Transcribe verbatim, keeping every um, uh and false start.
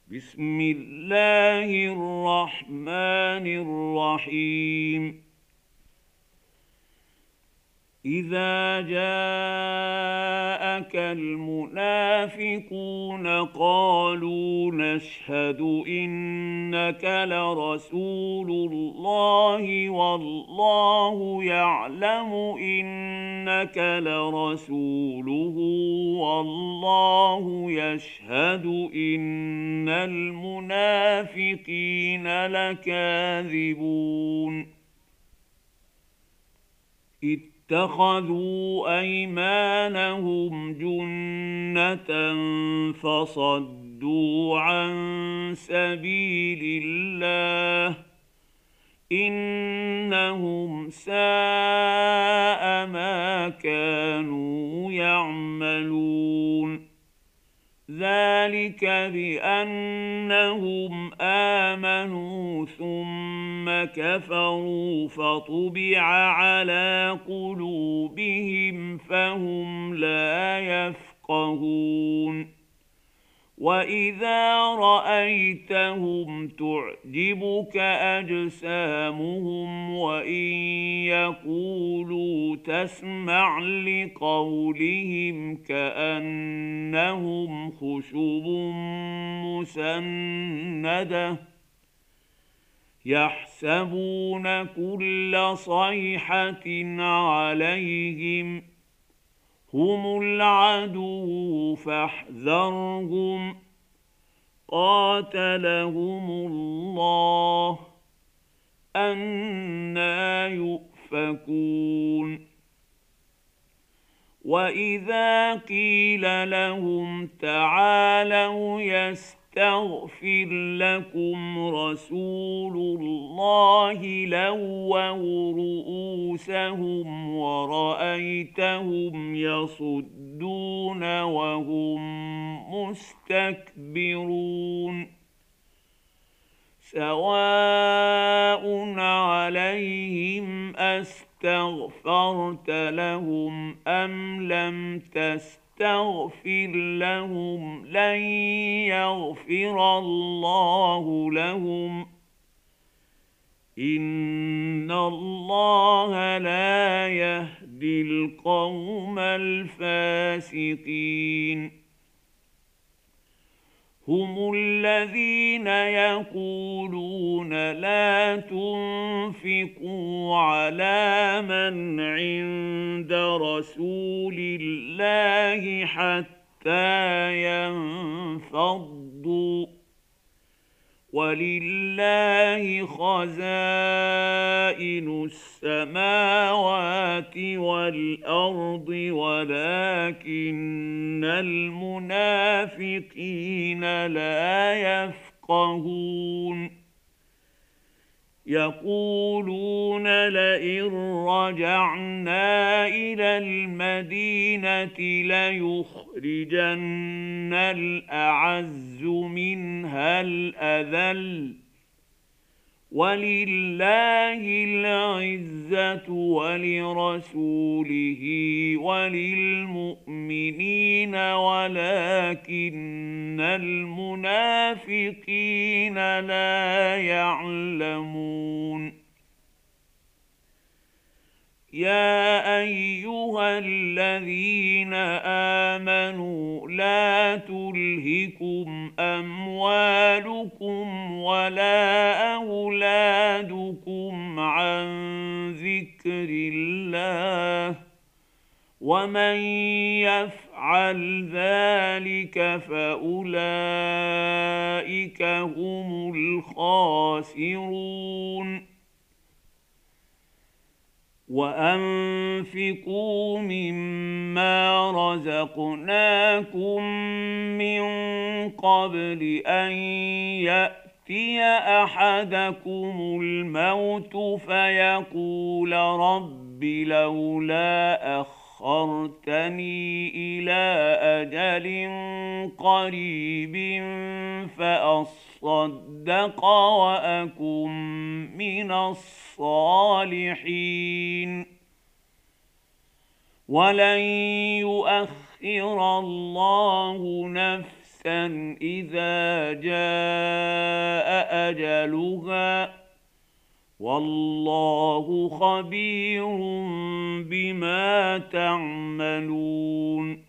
بسم الله الرحمن الرحيم. إذا جاءك المنافقون قالوا نشهد إنك لرسول الله والله يعلم إنك لرسوله والله يشهد إن المنافقين لكاذبون. اتخذوا أيمانهم جنة فصدوا عن سبيل الله إنهم ساء ما كانوا يعملون. ذلك بأنهم آمنوا ثم كفروا فطبع على قلوبهم فهم لا يفقهون. وإذا رأيتهم تعجبك أجسامهم وإن يقولوا تسمع لقولهم كأنهم خشب مسندة يحسبون كل صيحة عليهم هم العدو فاحذرهم قاتلهم الله أنى يؤفكون. وإذا قيل لهم تعالوا يستغفر لكم رسول الله لووا رؤوسهم ورأيتهم يصدون وهم مستكبرون. سواء عليهم أستغفرت لهم أم لم تستغفر لهم لن يغفر الله لهم إن الله لا يهدي القوم الفاسقين. هم الذين يقولون لا تنفقوا على من عند رسول الله حتى ينفضوا ولله خزائن السماوات والأرض ولكن المنافقين لا يفقهون. يقولون لئن رجعنا إلى المدينة ليخرجن الأعز منها الأذل ولله العزة ولرسوله وللمؤمنين ولكن المنافقين لا يعلمون. يا أيها الذين آمنوا لا تلهكم أموالكم ولا أولادكم عن ذكر الله ومن يفعل ذلك فأولئك هم الخاسرون. وأنفقوا مما رزقناكم من قبل أن يأتي أحدكم الموت فيقول رب لولا أخرتني إلى أجل قريب فأصدق وأكن من الصالحين ولن يؤخر الله نفسا نفسا إذا جاء أجلها والله خبير بما تعملون